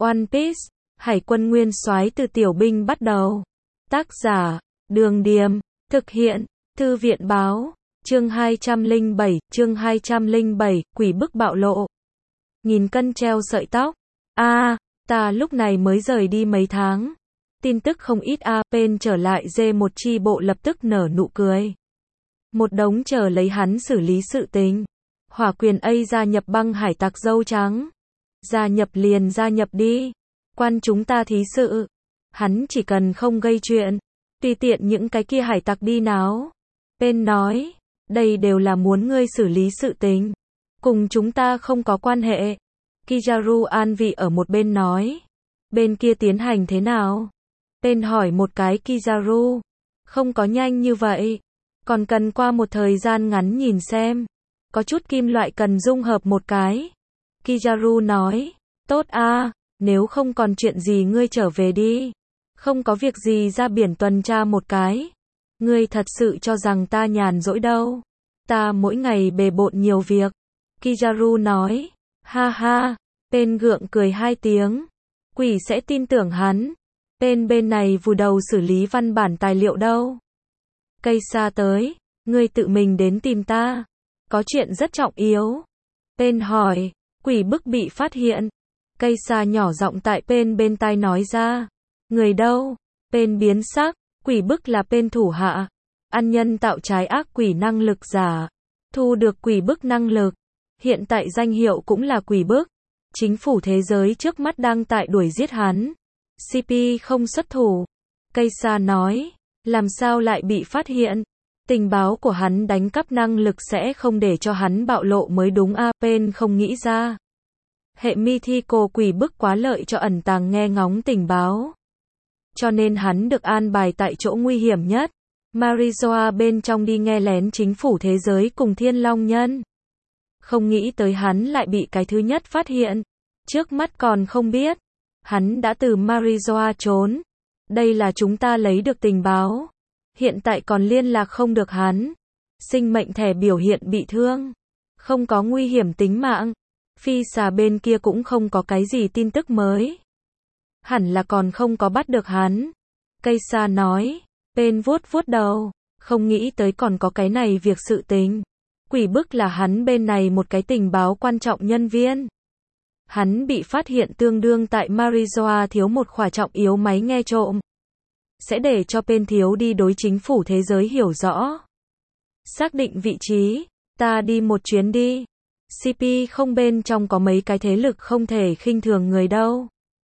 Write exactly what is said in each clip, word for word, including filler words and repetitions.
One Piece, Hải quân nguyên soái từ tiểu binh bắt đầu. Tác giả, Đường Điềm, thực hiện, Thư viện báo, chương hai trăm lẻ bảy, chương hai trăm lẻ bảy, quỷ bức bạo lộ. Nghìn cân treo sợi tóc. A, à, ta lúc này mới rời đi mấy tháng. Tin tức không ít a, à, Pen trở lại dê một chi bộ lập tức nở nụ cười. Một đống chờ lấy hắn xử lý sự tình. Hỏa quyền A gia nhập băng hải tặc dâu trắng. Gia nhập liền gia nhập đi. Quan chúng ta thí sự. Hắn chỉ cần không gây chuyện. Tùy tiện những cái kia hải tặc đi náo. Pen nói, đây đều là muốn ngươi xử lý sự tình. Cùng chúng ta không có quan hệ. Kizaru an vị ở một bên nói. Bên kia tiến hành thế nào? Pen hỏi một cái Kizaru. Không có nhanh như vậy. Còn cần qua một thời gian ngắn nhìn xem. Có chút kim loại cần dung hợp một cái. Kizaru nói. Tốt a, nếu không còn chuyện gì ngươi trở về đi. Không có việc gì ra biển tuần tra một cái. Ngươi thật sự cho rằng ta nhàn rỗi đâu. Ta mỗi ngày bề bộn nhiều việc. Kizaru nói. Ha ha. Pen gượng cười hai tiếng. Quỷ sẽ tin tưởng hắn. Pen bên này vùi đầu xử lý văn bản tài liệu đâu. Cây xa tới. Ngươi tự mình đến tìm ta. Có chuyện rất trọng yếu. Pen hỏi. Quỷ bức bị phát hiện. Cây xa nhỏ giọng tại Pen bên tai nói ra. Người đâu? Pen biến sắc. Quỷ bức là Pen thủ hạ. Ăn nhân tạo trái ác quỷ năng lực giả. Thu được quỷ bức năng lực. Hiện tại danh hiệu cũng là quỷ bức. Chính phủ thế giới trước mắt đang tại đuổi giết hắn. xê pê không xuất thủ. Cây xa nói. Làm sao lại bị phát hiện? Tình báo của hắn đánh cắp năng lực sẽ không để cho hắn bạo lộ mới đúng a. Pen không nghĩ ra. Hệ Mythical quỷ bức quá lợi cho ẩn tàng nghe ngóng tình báo. Cho nên hắn được an bài tại chỗ nguy hiểm nhất. Marizoa bên trong đi nghe lén chính phủ thế giới cùng Thiên Long Nhân. Không nghĩ tới hắn lại bị cái thứ nhất phát hiện. Trước mắt còn không biết. Hắn đã từ Marizoa trốn. Đây là chúng ta lấy được tình báo. Hiện tại còn liên lạc không được hắn. Sinh mệnh thẻ biểu hiện bị thương. Không có nguy hiểm tính mạng. Phi xà bên kia cũng không có cái gì tin tức mới. Hẳn là còn không có bắt được hắn. Cây xa nói. Pen vuốt vuốt đầu. Không nghĩ tới còn có cái này việc sự tình. Quỷ bức là hắn bên này một cái tình báo quan trọng nhân viên. Hắn bị phát hiện tương đương tại Marizoa thiếu một khỏa trọng yếu máy nghe trộm. Sẽ để cho Pen thiếu đi đối chính phủ thế giới hiểu rõ. Xác định vị trí. Ta đi một chuyến đi. xê pê không bên trong có mấy cái thế lực không thể khinh thường người đâu.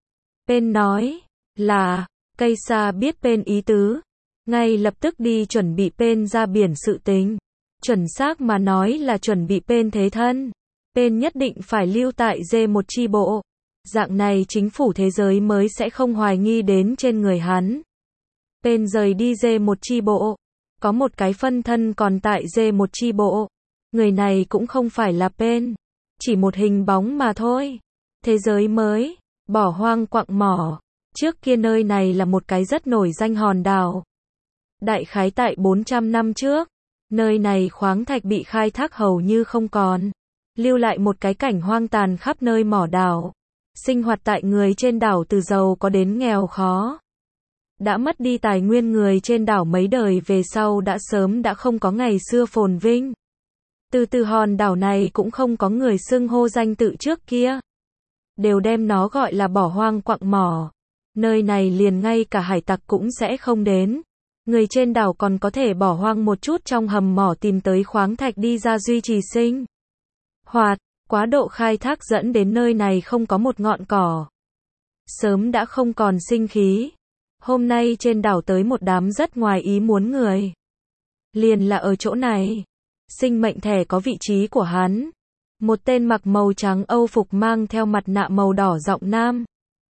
Pen nói. Là. Cây xa biết Pen ý tứ. Ngay lập tức đi chuẩn bị Pen ra biển sự tình. Chuẩn xác mà nói là chuẩn bị Pen thế thân. Pen nhất định phải lưu tại dê một chi bộ. Dạng này chính phủ thế giới mới sẽ không hoài nghi đến trên người hắn. Pen rời đi dê một chi bộ. Có một cái phân thân còn tại dê một chi bộ. Người này cũng không phải là Pen. Chỉ một hình bóng mà thôi. Thế giới mới. Bỏ hoang quặng mỏ. Trước kia nơi này là một cái rất nổi danh hòn đảo. Đại khái tại bốn trăm năm trước. Nơi này khoáng thạch bị khai thác hầu như không còn. Lưu lại một cái cảnh hoang tàn khắp nơi mỏ đảo. Sinh hoạt tại người trên đảo từ giàu có đến nghèo khó. Đã mất đi tài nguyên người trên đảo mấy đời về sau đã sớm đã không có ngày xưa phồn vinh. Từ từ hòn đảo này cũng không có người xưng hô danh tự trước kia. Đều đem nó gọi là bỏ hoang quặng mỏ. Nơi này liền ngay cả hải tặc cũng sẽ không đến. Người trên đảo còn có thể bỏ hoang một chút trong hầm mỏ tìm tới khoáng thạch đi ra duy trì sinh hoạt. Quá độ khai thác dẫn đến nơi này không có một ngọn cỏ. Sớm đã không còn sinh khí. Hôm nay trên đảo tới một đám rất ngoài ý muốn người. Liền là ở chỗ này. Sinh mệnh thẻ có vị trí của hắn. Một tên mặc màu trắng Âu phục mang theo mặt nạ màu đỏ giọng nam.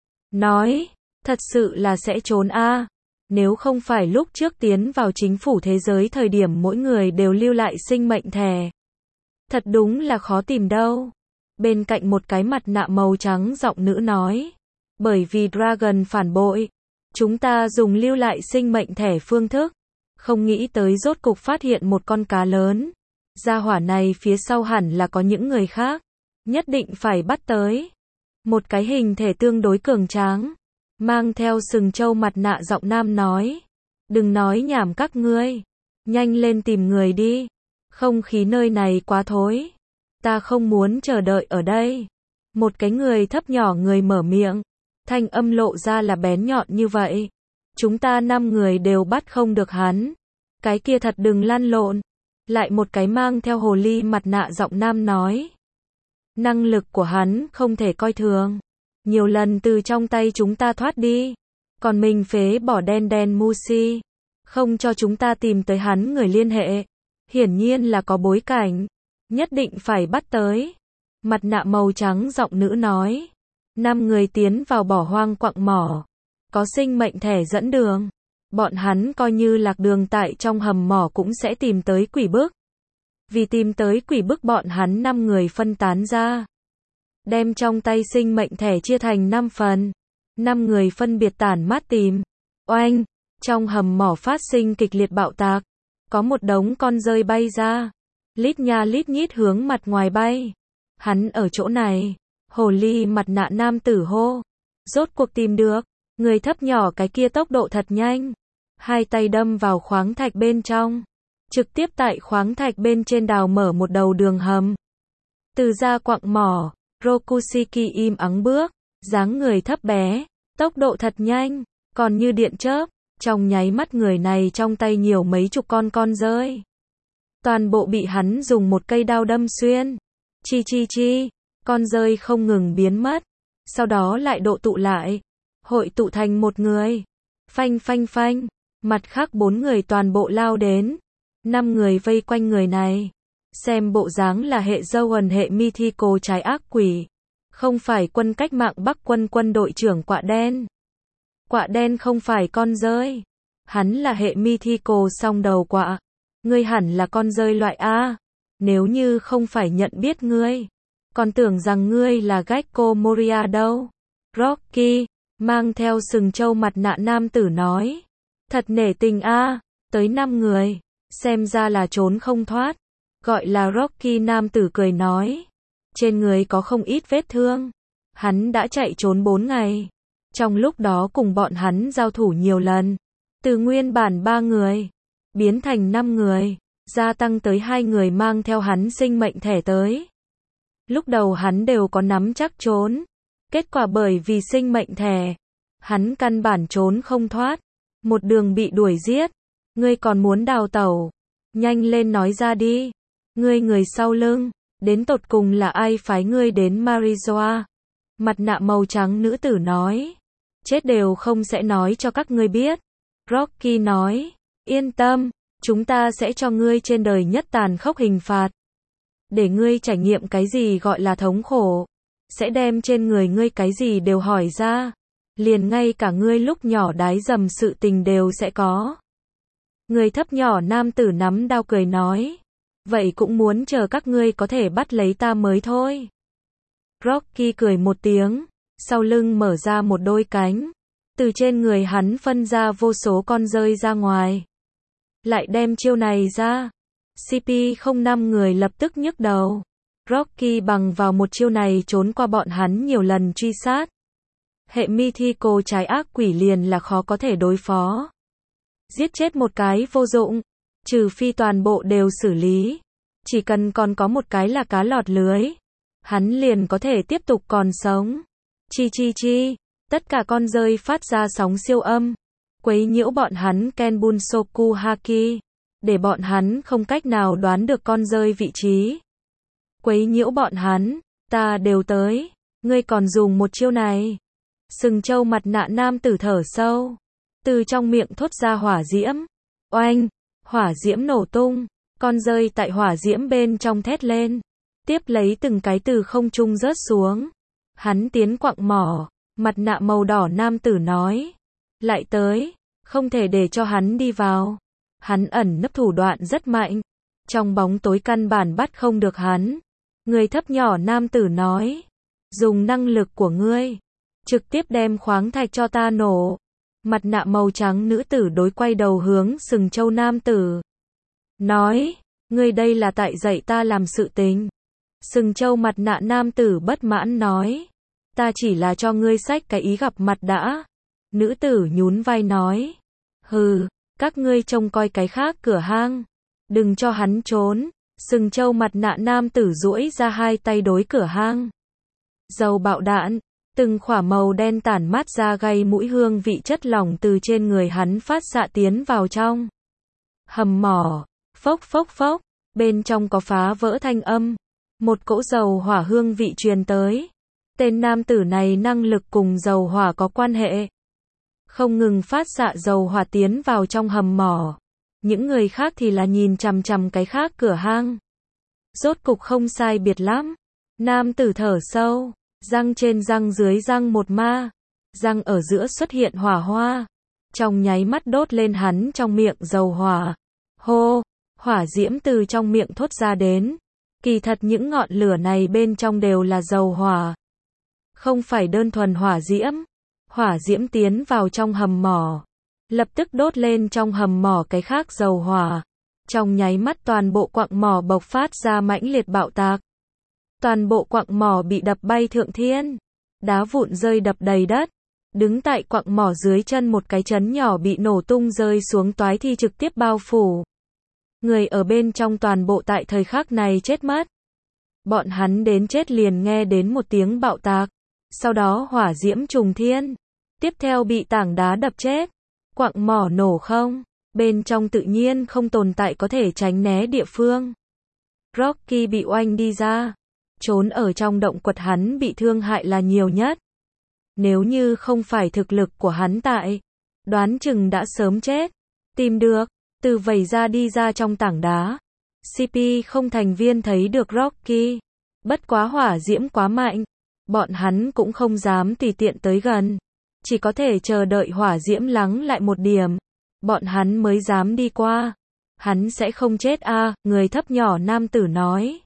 Nói, thật sự là sẽ trốn a. Nếu không phải lúc trước tiến vào chính phủ thế giới thời điểm mỗi người đều lưu lại sinh mệnh thẻ. Thật đúng là khó tìm đâu. Bên cạnh một cái mặt nạ màu trắng giọng nữ nói. Bởi vì Dragon phản bội. Chúng ta dùng lưu lại sinh mệnh thẻ phương thức. Không nghĩ tới rốt cục phát hiện một con cá lớn. Gia hỏa này phía sau hẳn là có những người khác. Nhất định phải bắt tới. Một cái hình thể tương đối cường tráng, mang theo sừng trâu mặt nạ giọng nam nói. Đừng nói nhảm các ngươi. Nhanh lên tìm người đi. Không khí nơi này quá thối. Ta không muốn chờ đợi ở đây. Một cái người thấp nhỏ người mở miệng. Thanh âm lộ ra là bén nhọn như vậy. Chúng ta năm người đều bắt không được hắn. Cái kia thật đừng lăn lộn. Lại một cái mang theo hồ ly mặt nạ giọng nam nói. Năng lực của hắn không thể coi thường. Nhiều lần từ trong tay chúng ta thoát đi. Còn mình phế bỏ đen đen Musi. Không cho chúng ta tìm tới hắn người liên hệ. Hiển nhiên là có bối cảnh. Nhất định phải bắt tới. Mặt nạ màu trắng giọng nữ nói. Năm người tiến vào bỏ hoang quặng mỏ. Có sinh mệnh thẻ dẫn đường. Bọn hắn coi như lạc đường tại trong hầm mỏ cũng sẽ tìm tới quỷ bức. Vì tìm tới quỷ bức bọn hắn năm người phân tán ra. Đem trong tay sinh mệnh thẻ chia thành năm phần. Năm người phân biệt tản mát tìm. Oanh! Trong hầm mỏ phát sinh kịch liệt bạo tạc. Có một đống con dơi bay ra. Lít nha lít nhít hướng mặt ngoài bay. Hắn ở chỗ này. Hồ ly mặt nạ nam tử hô. Rốt cuộc tìm được. Người thấp nhỏ cái kia tốc độ thật nhanh. Hai tay đâm vào khoáng thạch bên trong. Trực tiếp tại khoáng thạch bên trên đào mở một đầu đường hầm. Từ ra quặng mỏ, Rokushiki im ắng bước. Dáng người thấp bé. Tốc độ thật nhanh. Còn như điện chớp. Trong nháy mắt người này trong tay nhiều mấy chục con con dơi. Toàn bộ bị hắn dùng một cây đao đâm xuyên. Chi chi chi. Con dơi không ngừng biến mất. Sau đó lại độ tụ lại. Hội tụ thành một người. Phanh phanh phanh. Mặt khác bốn người toàn bộ lao đến. Năm người vây quanh người này. Xem bộ dáng là hệ dâu ẩn hệ Mythical trái ác quỷ. Không phải quân cách mạng Bắc quân quân đội trưởng quạ đen. Quạ đen không phải con dơi. Hắn là hệ Mythical song đầu quạ. Ngươi hẳn là con dơi loại A. Nếu như không phải nhận biết ngươi. Còn tưởng rằng ngươi là Gecko Moria đâu. Rocky, mang theo sừng trâu mặt nạ nam tử nói. Thật nể tình A. Tới năm người. Xem ra là trốn không thoát. Gọi là Rocky nam tử cười nói. Trên người có không ít vết thương. Hắn đã chạy trốn bốn ngày. Trong lúc đó cùng bọn hắn giao thủ nhiều lần. Từ nguyên bản ba người. Biến thành năm người. Gia tăng tới hai người mang theo hắn sinh mệnh thẻ tới. Lúc đầu hắn đều có nắm chắc trốn. Kết quả bởi vì sinh mệnh thẻ. Hắn căn bản trốn không thoát. Một đường bị đuổi giết. Ngươi còn muốn đào tẩu. Nhanh lên nói ra đi. Ngươi người sau lưng. Đến tột cùng là ai phái ngươi đến Marizoa? Mặt nạ màu trắng nữ tử nói. Chết đều không sẽ nói cho các ngươi biết. Rocky nói. Yên tâm. Chúng ta sẽ cho ngươi trên đời nhất tàn khốc hình phạt. Để ngươi trải nghiệm cái gì gọi là thống khổ. Sẽ đem trên người ngươi cái gì đều hỏi ra. Liền ngay cả ngươi lúc nhỏ đái dầm sự tình đều sẽ có. Người thấp nhỏ nam tử nắm đao cười nói. Vậy cũng muốn chờ các ngươi có thể bắt lấy ta mới thôi. Rocky cười một tiếng. Sau lưng mở ra một đôi cánh. Từ trên người hắn phân ra vô số con dơi ra ngoài. Lại đem chiêu này ra. xê pê không năm người lập tức nhức đầu. Rocky bằng vào một chiêu này trốn qua bọn hắn nhiều lần truy sát. Hệ Mythical trái ác quỷ liền là khó có thể đối phó. Giết chết một cái vô dụng. Trừ phi toàn bộ đều xử lý. Chỉ cần còn có một cái là cá lọt lưới. Hắn liền có thể tiếp tục còn sống. Chi chi chi. Tất cả con dơi phát ra sóng siêu âm. Quấy nhiễu bọn hắn Kenbunsoku Haki. Để bọn hắn không cách nào đoán được con dơi vị trí. Quấy nhiễu bọn hắn. Ta đều tới. Ngươi còn dùng một chiêu này. Sừng trâu mặt nạ nam tử thở sâu. Từ trong miệng thốt ra hỏa diễm. Oanh. Hỏa diễm nổ tung. Con dơi tại hỏa diễm bên trong thét lên. Tiếp lấy từng cái từ không trung rớt xuống. Hắn tiến quặng mỏ. Mặt nạ màu đỏ nam tử nói. Lại tới. Không thể để cho hắn đi vào. Hắn ẩn nấp thủ đoạn rất mạnh. Trong bóng tối căn bản bắt không được hắn. Người thấp nhỏ nam tử nói. Dùng năng lực của ngươi. Trực tiếp đem khoáng thạch cho ta nổ. Mặt nạ màu trắng nữ tử đối quay đầu hướng sừng trâu nam tử. Nói. Ngươi đây là tại dạy ta làm sự tình. Sừng trâu mặt nạ nam tử bất mãn nói. Ta chỉ là cho ngươi xách cái ý gặp mặt đã. Nữ tử nhún vai nói. Hừ, các ngươi trông coi cái khác cửa hang. Đừng cho hắn trốn. Sừng trâu mặt nạ nam tử duỗi ra hai tay đối cửa hang. Dầu bạo đạn. Từng khỏa màu đen tản mát ra gây mũi hương vị chất lỏng từ trên người hắn phát xạ tiến vào trong hầm mỏ. Phốc phốc phốc, bên trong có phá vỡ thanh âm. Một cỗ dầu hỏa hương vị truyền tới. Tên nam tử này năng lực cùng dầu hỏa có quan hệ. Không ngừng phát xạ dầu hỏa tiến vào trong hầm mỏ. Những người khác thì là nhìn chằm chằm cái khác cửa hang. Rốt cục không sai biệt lắm. Nam tử thở sâu. Răng trên răng dưới răng một ma. Răng ở giữa xuất hiện hỏa hoa. Trong nháy mắt đốt lên hắn trong miệng dầu hỏa. Hô, hỏa diễm từ trong miệng thốt ra đến. Kỳ thật những ngọn lửa này bên trong đều là dầu hỏa. Không phải đơn thuần hỏa diễm. Hỏa diễm tiến vào trong hầm mỏ. Lập tức đốt lên trong hầm mỏ cái khác dầu hỏa. Trong nháy mắt toàn bộ quặng mỏ bộc phát ra mãnh liệt bạo tạc. Toàn bộ quặng mỏ bị đập bay thượng thiên. Đá vụn rơi đập đầy đất. Đứng tại quặng mỏ dưới chân một cái trấn nhỏ bị nổ tung rơi xuống toái thi trực tiếp bao phủ. Người ở bên trong toàn bộ tại thời khắc này chết mất. Bọn hắn đến chết liền nghe đến một tiếng bạo tạc. Sau đó hỏa diễm trùng thiên. Tiếp theo bị tảng đá đập chết. Quặng mỏ nổ không. Bên trong tự nhiên không tồn tại có thể tránh né địa phương. Rocky bị oanh đi ra. Trốn ở trong động quật hắn bị thương hại là nhiều nhất. Nếu như không phải thực lực của hắn tại, đoán chừng đã sớm chết. Tìm được, từ vẩy ra đi ra trong tảng đá. xê pê không thành viên thấy được Rocky. Bất quá hỏa diễm quá mạnh. Bọn hắn cũng không dám tùy tiện tới gần. Chỉ có thể chờ đợi hỏa diễm lắng lại một điểm. Bọn hắn mới dám đi qua. Hắn sẽ không chết a, người thấp nhỏ nam tử nói.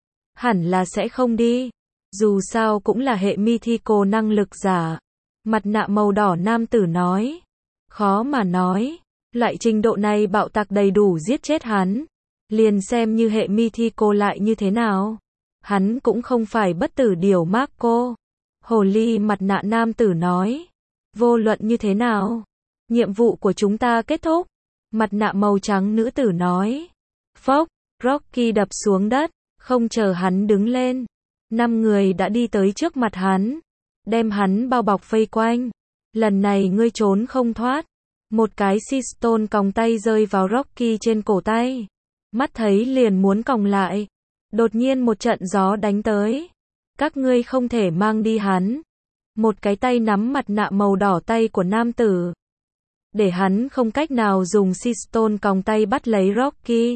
Hẳn là sẽ không đi. Dù sao cũng là hệ mythical năng lực giả. Mặt nạ màu đỏ nam tử nói. Khó mà nói. Loại trình độ này bạo tạc đầy đủ giết chết hắn. Liền xem như hệ mythical lại như thế nào. Hắn cũng không phải bất tử điều Marco. Hồ ly mặt nạ nam tử nói. Vô luận như thế nào. Nhiệm vụ của chúng ta kết thúc. Mặt nạ màu trắng nữ tử nói. Phốc, Rocky đập xuống đất. Không chờ hắn đứng lên. Năm người đã đi tới trước mặt hắn. Đem hắn bao bọc vây quanh. Lần này ngươi trốn không thoát. Một cái Sistone còng tay rơi vào Rocky trên cổ tay. Mắt thấy liền muốn còng lại. Đột nhiên một trận gió đánh tới. Các ngươi không thể mang đi hắn. Một cái tay nắm mặt nạ màu đỏ tay của nam tử. Để hắn không cách nào dùng Sistone còng tay bắt lấy Rocky.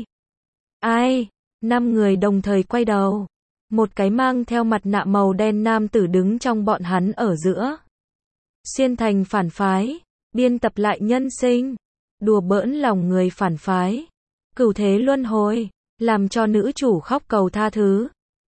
Ai? Năm người đồng thời quay đầu. Một cái mang theo mặt nạ màu đen nam tử đứng trong bọn hắn ở giữa. Xuyên thành phản phái. Biên tập lại nhân sinh. Đùa bỡn lòng người phản phái. Cửu thế luân hồi. Làm cho nữ chủ khóc cầu tha thứ.